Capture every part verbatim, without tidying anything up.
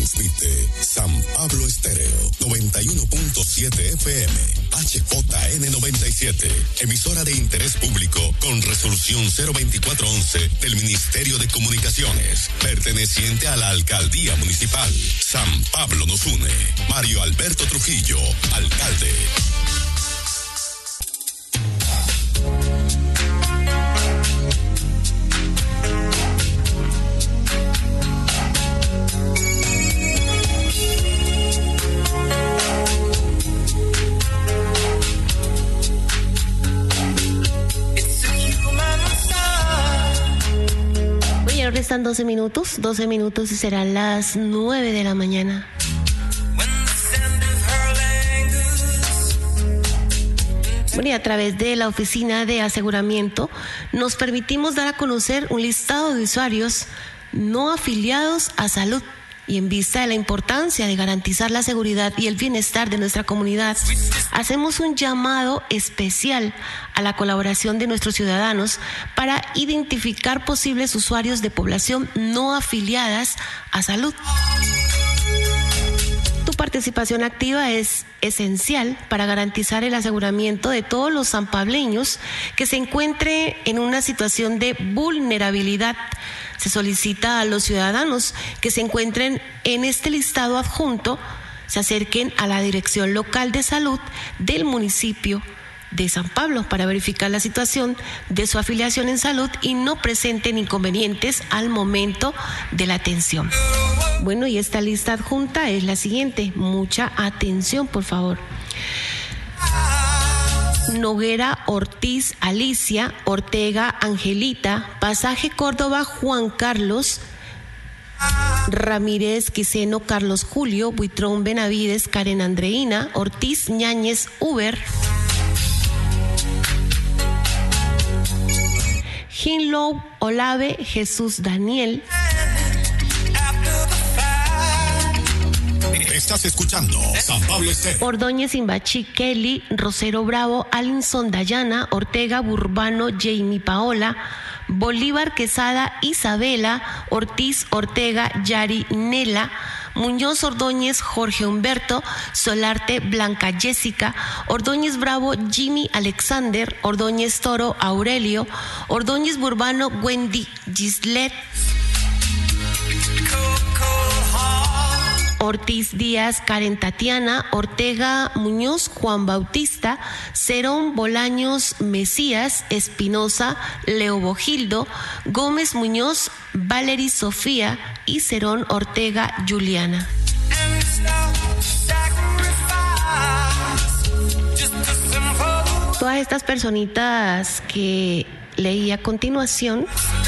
Transmite San Pablo Estéreo noventa y uno punto siete F M, H J N noventa y siete, emisora de interés público con resolución cero veinticuatro once del Ministerio de Comunicaciones, perteneciente a la Alcaldía Municipal. San Pablo nos une. Mario Alberto Trujillo, alcalde. Restan doce minutos, doce minutos y serán las nueve de la mañana. Bueno, y a través de la oficina de aseguramiento nos permitimos dar a conocer un listado de usuarios no afiliados a salud. Y en vista de la importancia de garantizar la seguridad y el bienestar de nuestra comunidad, hacemos un llamado especial a la colaboración de nuestros ciudadanos para identificar posibles usuarios de población no afiliadas a salud. Tu participación activa es esencial para garantizar el aseguramiento de todos los sanpableños que se encuentren en una situación de vulnerabilidad. Se solicita a los ciudadanos que se encuentren en este listado adjunto se acerquen a la Dirección Local de Salud del municipio de San Pablo para verificar la situación de su afiliación en salud y no presenten inconvenientes al momento de la atención. Bueno, y esta lista adjunta es la siguiente. Mucha atención, por favor. Noguera Ortiz Alicia, Ortega Angelita, Pasaje Córdoba Juan Carlos, Ramírez Quiseno Carlos Julio, Buitrón Benavides Karen Andreina, Ortiz Ñáñez Uber, Hinlow Olave Jesús Daniel. Estás escuchando San Pablo Estéreo. Ordóñez Imbachi Kelly, Rosero Bravo, Alinson Dayana, Ortega Burbano, Jamie Paola, Bolívar Quesada Isabela, Ortiz Ortega Yari Nela, Muñoz Ordóñez Jorge Humberto, Solarte Blanca Jessica, Ordóñez Bravo Jimmy Alexander, Ordóñez Toro Aurelio, Ordóñez Burbano Wendy Gislet, Ortiz Díaz Karen Tatiana, Ortega Muñoz Juan Bautista, Cerón Bolaños Mesías Espinosa Leo Bogildo, Gómez Muñoz Valery Sofía y Cerón Ortega Juliana. Todas estas personitas que leí a continuación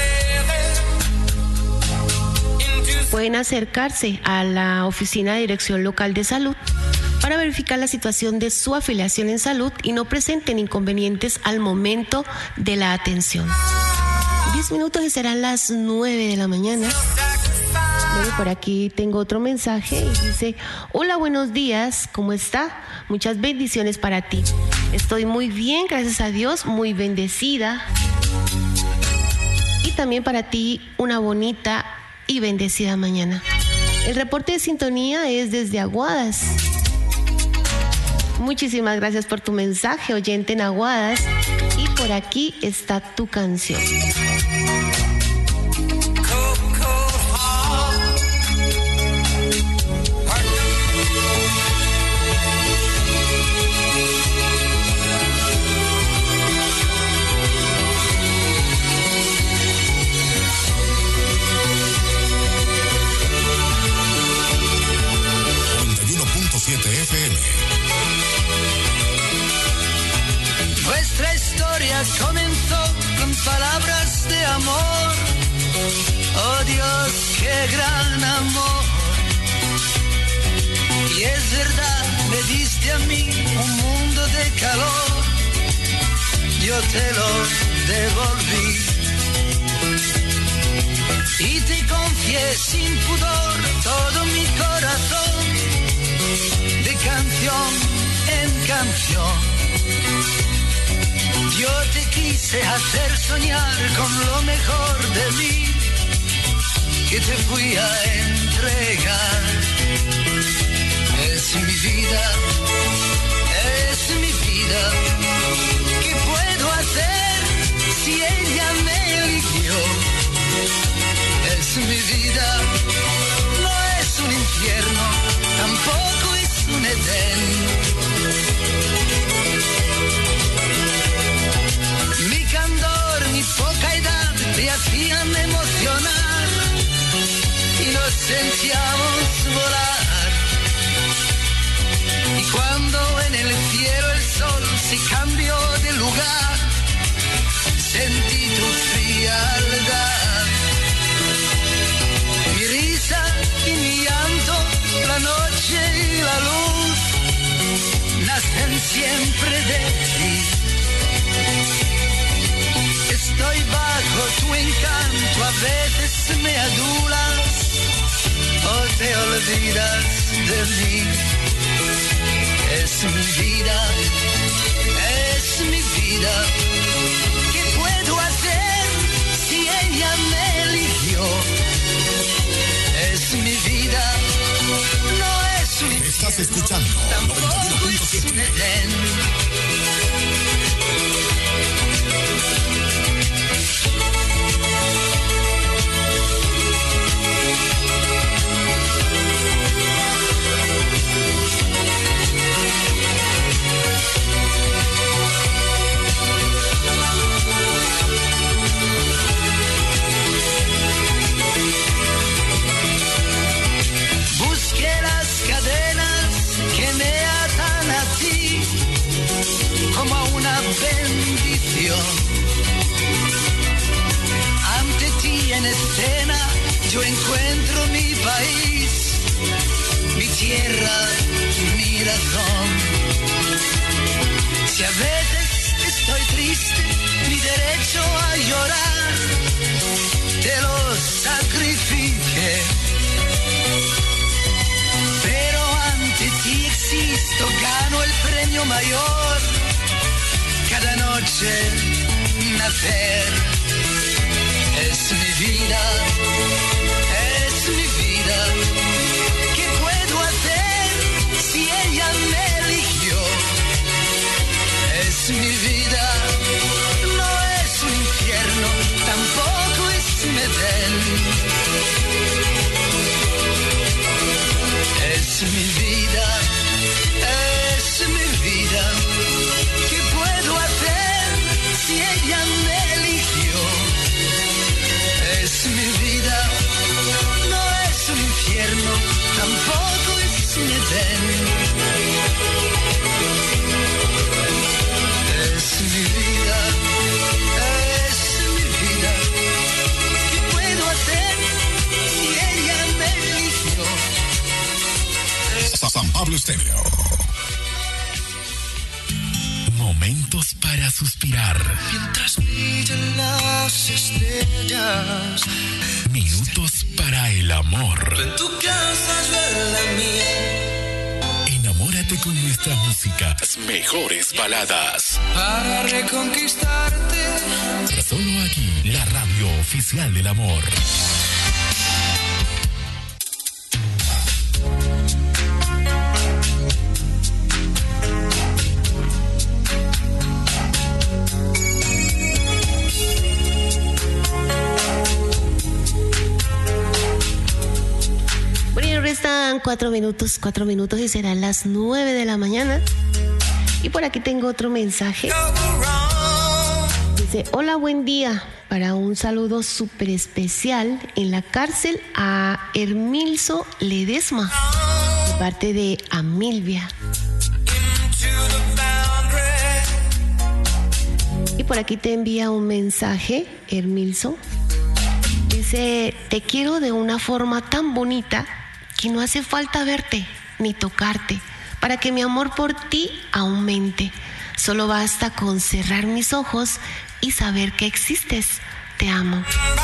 pueden acercarse a la oficina de Dirección Local de Salud para verificar la situación de su afiliación en salud y no presenten inconvenientes al momento de la atención. Diez minutos y serán las nueve de la mañana. Bueno, por aquí tengo otro mensaje y dice: hola, buenos días, ¿cómo está? Muchas bendiciones para ti. Estoy muy bien, gracias a Dios, muy bendecida. Y también para ti una bonita y bendecida mañana. El reporte de sintonía es desde Aguadas. Muchísimas gracias por tu mensaje, oyente en Aguadas. Y por aquí está tu canción. F M. Nuestra historia comenzó con palabras de amor. Oh Dios, qué gran amor. Y es verdad, me diste a mí un mundo de calor. Yo te lo devolví. Y te confié sin pudor todo mi corazón. De canción en canción, yo te quise hacer soñar con lo mejor de mí. que te fui a entregar. Es mi vida, es mi vida. ¿Qué puedo hacer si ella me eligió? Es mi vida, no es un infierno, tampoco es un edén. Mi candor, mi poca edad te hacían emocionar y nos sentíamos volar. Y cuando en el cielo el sol se cambió de lugar, sentí tu frialdad. Mi risa y mi llanto, la noche y la luz, nacen siempre de ti. Estoy bajo tu encanto, a veces me adulas o te olvidas de mí. Es mi vida, es mi vida. ¿Qué puedo hacer si ella me eligió? Es mi vida, no es un infierno. Estás escuchando Tampoco es un edén. Como una bendición. Ante ti en escena yo encuentro mi país, mi tierra, mi razón. Si a veces estoy triste, mi derecho a llorar te lo sacrifiqué. Pero ante ti existo, gano el premio mayor. Cada noche nacer es mi vida, es mi vida. ¿Qué puedo hacer si ella me eligió? Es mi vida, no es un infierno, tampoco es un edén. Es mi vida, es mi vida. ¿Qué puedo hacer si ella me eligió? Es mi vida, no es un infierno, tampoco es un edén. Es mi vida, es mi vida. ¿Qué puedo hacer si ella me eligió? San Pablo Estéreo. Momentos para suspirar. Mientras brillan las estrellas. Minutos para el amor. En tu casa yo en la mía. Enamórate con nuestra música. Las mejores baladas. Para reconquistarte. Solo aquí, la radio oficial del amor. Restan cuatro minutos, cuatro minutos y serán las nueve de la mañana. Y por aquí tengo otro mensaje. Dice, hola, buen día. Para un saludo súper especial en la cárcel a Hermilso Ledesma, de parte de Amilvia. Y por aquí te envía un mensaje, Hermilso. Dice, te quiero de una forma tan bonita que no hace falta verte ni tocarte para que mi amor por ti aumente. Solo basta con cerrar mis ojos y saber que existes. Te amo.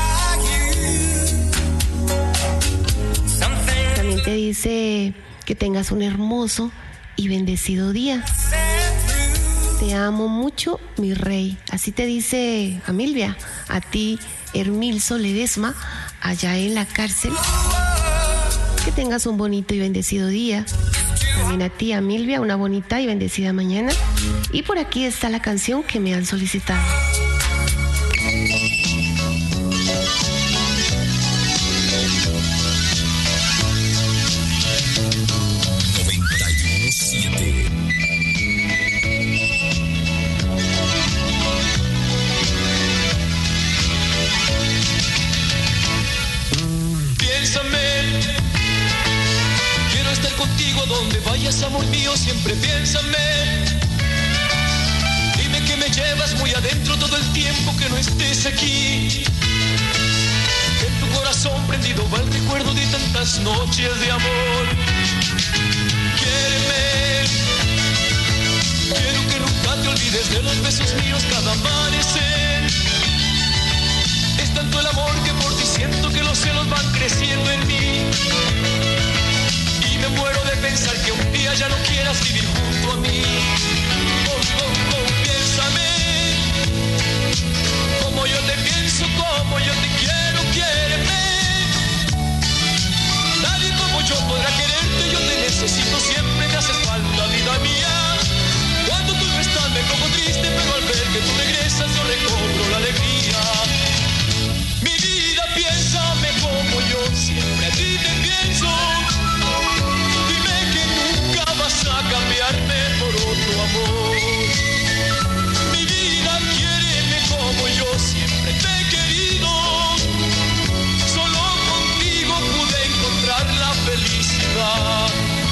También te dice que tengas un hermoso y bendecido día. Te amo mucho, mi rey. Así te dice Amilvia, a ti, Hermilso Ledesma, allá en la cárcel. Que tengas un bonito y bendecido día. También a ti, a Milvia, una bonita y bendecida mañana. Y por aquí está la canción que me han solicitado. Contigo donde vayas, amor mío, siempre piénsame. Dime que me llevas muy adentro todo el tiempo que no estés aquí. Que en tu corazón prendido va el recuerdo de tantas noches de amor. Quiéreme, quiero que nunca te olvides de los besos míos cada amanecer. Es tanto el amor que por ti siento que los celos van creciendo en mí. Me muero de pensar que un día ya no quieras vivir junto a mí. Oh, oh, oh, piénsame, como yo te pienso, como yo te quiero, quiéreme. Nadie como yo podrá quererte, yo te necesito, siempre me haces falta, vida mía. Cuando tú no estás me pongo triste, pero al ver que tú regresas yo recobro la alegría. Mi vida, piénsame como yo siempre a ti te pienso. Vas a cambiarme por otro amor. Mi vida, quiéreme como yo siempre te he querido. Solo contigo pude encontrar la felicidad.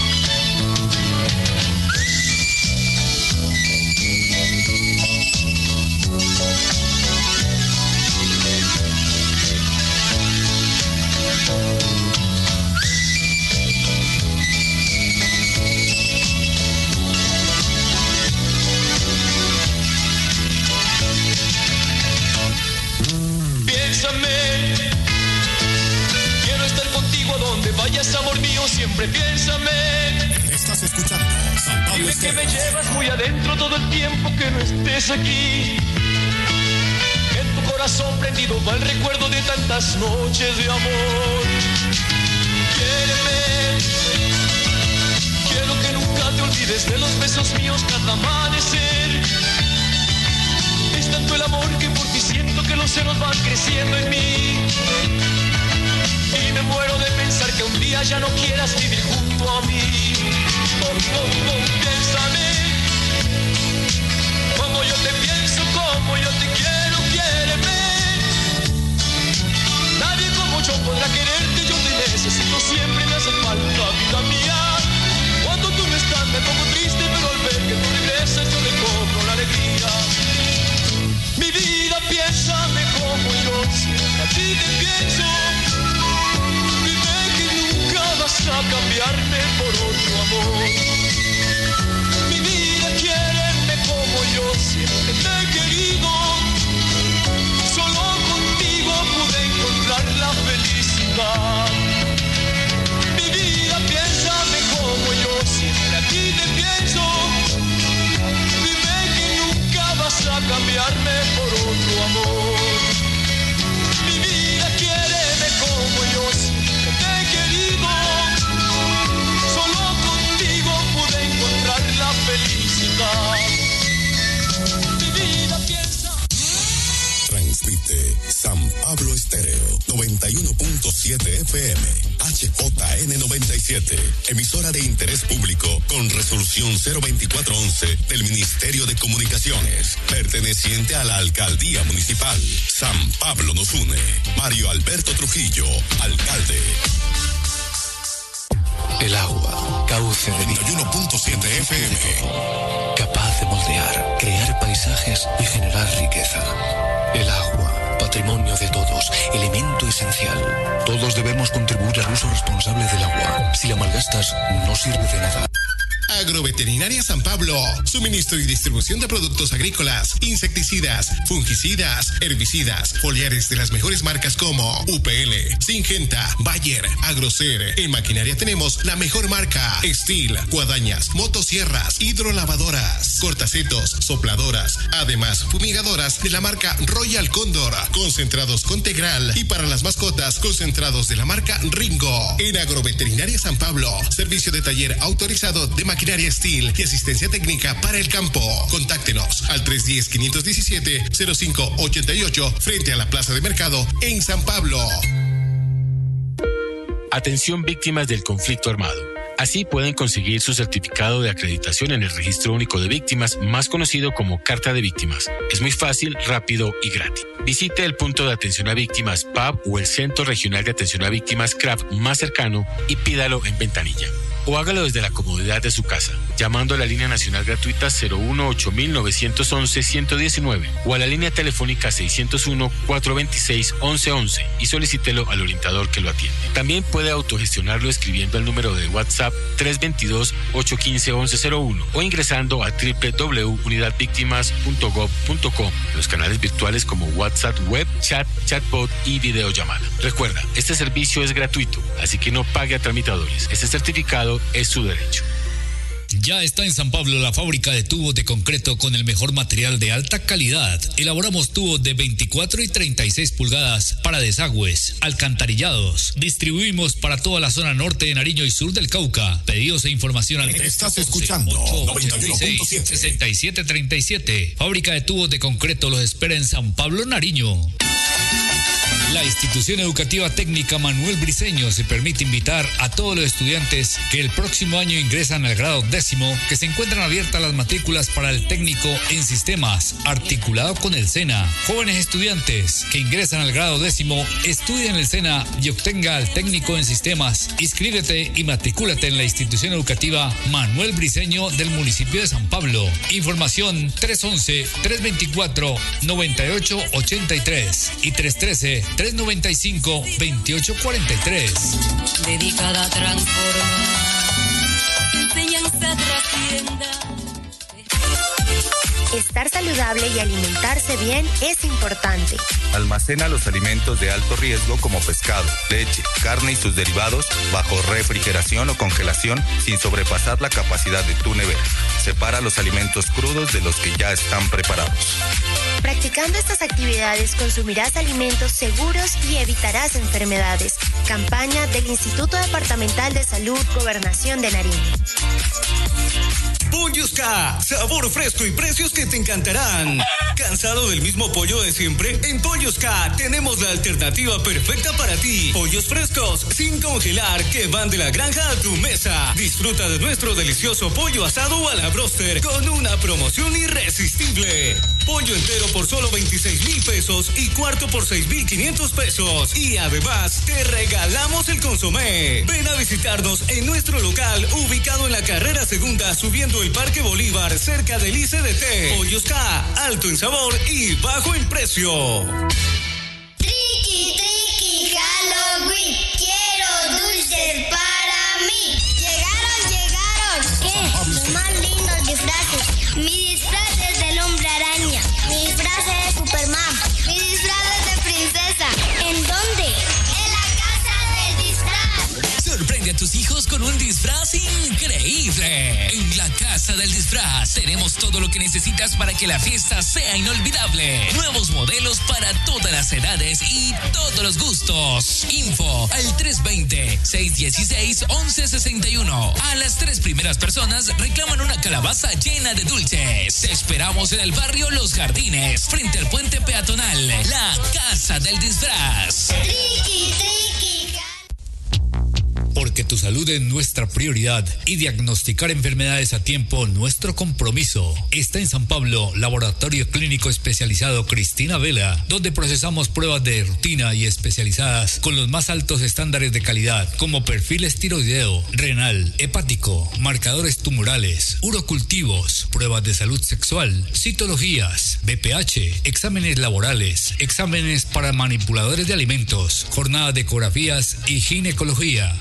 Quiero estar contigo a donde vayas, amor mío, siempre piénsame. Estás escuchando San Pablo Dime que me llevas muy adentro todo el tiempo que no estés aquí. En tu corazón prendido va el recuerdo de tantas noches de amor. Quiéreme, quiero que nunca te olvides de los besos míos cada amanecer. Es tanto el amor que por ti siento que los celos van creciendo en mí. Y me muero de pensar que un día ya no quieras vivir junto a mí. Oh, oh, oh, piénsame, como yo te pienso, como yo te quiero, quiéreme. Nadie como yo podrá quererte, yo te necesito, siempre me hace falta, vida mía. Cuando tú no estás me pongo triste, pero al ver que tú regresas yo recobro la alegría. Mi vida, piénsame como yo siempre a ti te pienso. Dime que nunca vas a cambiarme por otro amor. Mi vida, quiéreme como yo siempre te he querido. Solo contigo pude encontrar la felicidad. Mi vida, piénsame como yo siempre a ti te pienso. Vas a cambiarme por otro amor. Mi vida, quiéreme como yo siempre te he querido. Solo contigo pude encontrar la felicidad. Mi vida, piensa. Transmite San Pablo Estéreo noventa y uno punto siete F M, H J N noventa y siete, emisora de interés público con resolución cero veinticuatro once del Ministerio de Comunicaciones, perteneciente a la Alcaldía Municipal. San Pablo nos une. Mario Alberto Trujillo, alcalde. El agua, cauce de vida. noventa y uno punto siete F M. Capaz de moldear, crear paisajes y generar riqueza. El agua, patrimonio de todos, elemento esencial. Todos debemos contribuir al uso responsable del agua. Si la malgastas, no sirve de nada. Agroveterinaria San Pablo. Suministro y distribución de productos agrícolas, insecticidas, fungicidas, herbicidas, foliares de las mejores marcas como U P L, Syngenta, Bayer, Agrocer. En maquinaria tenemos la mejor marca: Steel, guadañas, motosierras, hidrolavadoras, cortacetos, sopladoras, además fumigadoras de la marca Royal Condor, concentrados con Tegral, y para las mascotas, concentrados de la marca Ringo. En Agroveterinaria San Pablo, servicio de taller autorizado de maquinaria Steel y asistencia técnica para el campo. Contáctenos al tres uno cero, cinco uno siete, cero cinco ocho ocho frente a la Plaza de Mercado en San Pablo. Atención víctimas del conflicto armado. Así pueden conseguir su certificado de acreditación en el Registro Único de Víctimas, más conocido como Carta de Víctimas. Es muy fácil, rápido y gratis. Visite el punto de atención a víctimas P A B o el Centro Regional de Atención a Víctimas C R A V más cercano y pídalo en ventanilla. O hágalo desde la comodidad de su casa, llamando a la línea nacional gratuita cero uno ocho nueve uno uno, uno uno nueve o a la línea telefónica seiscientos uno, cuatrocientos veintiséis, once once y solicítelo al orientador que lo atiende. También puede autogestionarlo escribiendo al número de WhatsApp tres dos dos, ocho uno cinco, once cero uno o ingresando a doble u doble u doble u punto unidad víctimas punto gob punto co, los canales virtuales como WhatsApp web, chat, chatbot y videollamada. Recuerda, este servicio es gratuito, así que no pague a tramitadores. Este certificado es su derecho. Ya está en San Pablo la fábrica de tubos de concreto con el mejor material de alta calidad. Elaboramos tubos de veinticuatro y treinta y seis pulgadas para desagües, alcantarillados. Distribuimos para toda la zona norte de Nariño y sur del Cauca. Pedidos e información al Estás escuchando noventa y uno punto siete. sesenta y siete treinta y siete. Fábrica de tubos de concreto los espera en San Pablo, Nariño. La institución educativa técnica Manuel Briceño se permite invitar a todos los estudiantes que el próximo año ingresan al grado décimo, que se encuentran abiertas las matrículas para el técnico en sistemas, articulado con el SENA. Jóvenes estudiantes que ingresan al grado décimo, estudien el SENA y obtenga el técnico en sistemas. Inscríbete y matricúlate en la institución educativa Manuel Briceño del municipio de San Pablo. Información tres once, tres veinticuatro, noventa y ocho ochenta y tres y tres trece, tres noventa y cinco, veintiocho cuarenta y tres. Dedicada a transformar, enseñanza trascienda. Estar saludable y alimentarse bien es importante. Almacena los alimentos de alto riesgo como pescado, leche, carne y sus derivados bajo refrigeración o congelación sin sobrepasar la capacidad de tu nevera. Separa los alimentos crudos de los que ya están preparados. Practicando estas actividades consumirás alimentos seguros y evitarás enfermedades. Campaña del Instituto Departamental de Salud, Gobernación de Nariño. Pollos K, sabor fresco y precios que te encantarán. ¿Cansado del mismo pollo de siempre? En Pollos K tenemos la alternativa perfecta para ti. Pollos frescos, sin congelar, que van de la granja a tu mesa. Disfruta de nuestro delicioso pollo asado a la broster con una promoción irresistible. Pollo entero por solo veintiséis mil pesos y cuarto por seis mil quinientos pesos. Y además, te regalamos el consomé. Ven a visitarnos en nuestro local ubicado en la carrera segunda, subiendo el Parque Bolívar, cerca del I C D T. Pollos K, alto en sabor y bajo en precio. Triqui, triqui, Halloween, quiero dulces para mí. Llegaron, llegaron. ¿Qué? Los más lindos disfraces. Mi disfraz es del hombre araña. Mi disfraz es de Superman. Mi disfraz es de princesa. ¿En dónde? En la casa del disfraz. Sorprende a tus hijos con un disfraz increíble. En la Casa del Disfraz tenemos todo lo que necesitas para que la fiesta sea inolvidable. Nuevos modelos para todas las edades y todos los gustos. Info al tres veinte, seiscientos dieciséis, once sesenta y uno. A las tres primeras personas reclaman una calabaza llena de dulces. Te esperamos en el barrio Los Jardines, frente al puente peatonal. La Casa del Disfraz. Triqui, triqui. Porque tu salud es nuestra prioridad y diagnosticar enfermedades a tiempo nuestro compromiso. Está en San Pablo, Laboratorio Clínico Especializado Cristina Vela, donde procesamos pruebas de rutina y especializadas con los más altos estándares de calidad, como perfiles tiroideo, renal, hepático, marcadores tumorales, urocultivos, pruebas de salud sexual, citologías, B P H, exámenes laborales, exámenes para manipuladores de alimentos, jornadas de ecografías y ginecología. Pregunta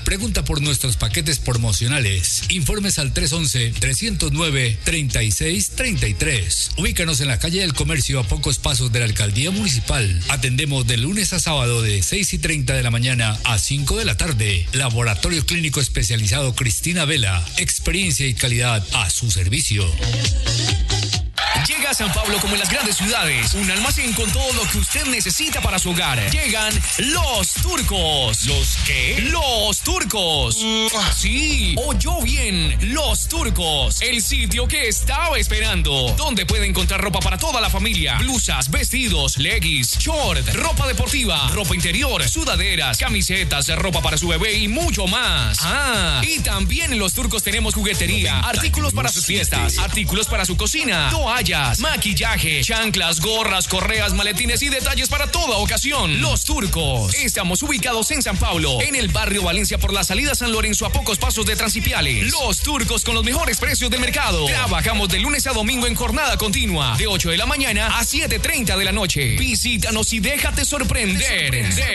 por nuestros paquetes promocionales. Informes al tres once, trescientos nueve, treinta y seis treinta y tres. Ubícanos en la calle del Comercio a pocos pasos de la Alcaldía Municipal. Atendemos de lunes a sábado de seis y treinta de la mañana a cinco de la tarde. Laboratorio Clínico Especializado Cristina Vela. Experiencia y calidad a su servicio. Llega a San Pablo como en las grandes ciudades, un almacén con todo lo que usted necesita para su hogar. Llegan los turcos. ¿Los qué? Los turcos. Sí, oyó bien, los turcos. El sitio que estaba esperando, donde puede encontrar ropa para toda la familia, blusas, vestidos, leggings, short, ropa deportiva, ropa interior, sudaderas, camisetas, ropa para su bebé y mucho más. Ah, y también en los turcos tenemos juguetería, artículos para sus fiestas, artículos para su cocina, toallas, maquillaje, chanclas, gorras, correas, maletines y detalles para toda ocasión. Los Turcos. Estamos ubicados en San Pablo, en el barrio Valencia por la salida San Lorenzo a pocos pasos de Transipiales. Los Turcos con los mejores precios del mercado. Trabajamos de lunes a domingo en jornada continua, de ocho de la mañana a siete treinta de la noche. Visítanos y déjate sorprender.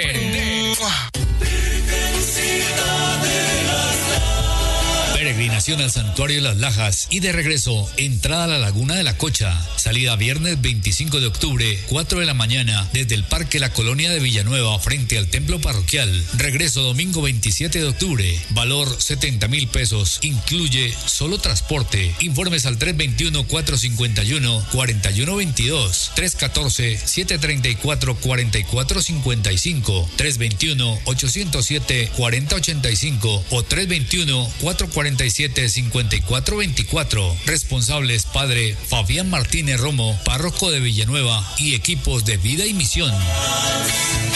Peregrinación al Santuario de las Lajas y de regreso, entrada a la Laguna de la Cocha. Salida viernes veinticinco de octubre, cuatro de la mañana, desde el Parque La Colonia de Villanueva, frente al Templo Parroquial. Regreso domingo veintisiete de octubre. Valor setenta mil pesos. Incluye solo transporte. Informes al tres veintiuno, cuatrocientos cincuenta y uno, cuarenta y uno veintidós, tres catorce, setecientos treinta y cuatro, cuarenta y cuatro cincuenta y cinco, tres veintiuno, ochocientos siete, cuarenta ochenta y cinco o tres veintiuno, cuatrocientos cuarenta y siete, cincuenta y cuatro veinticuatro. Responsables Padre Fabián Martínez Romo, párroco de Villanueva y equipos de Vida y Misión.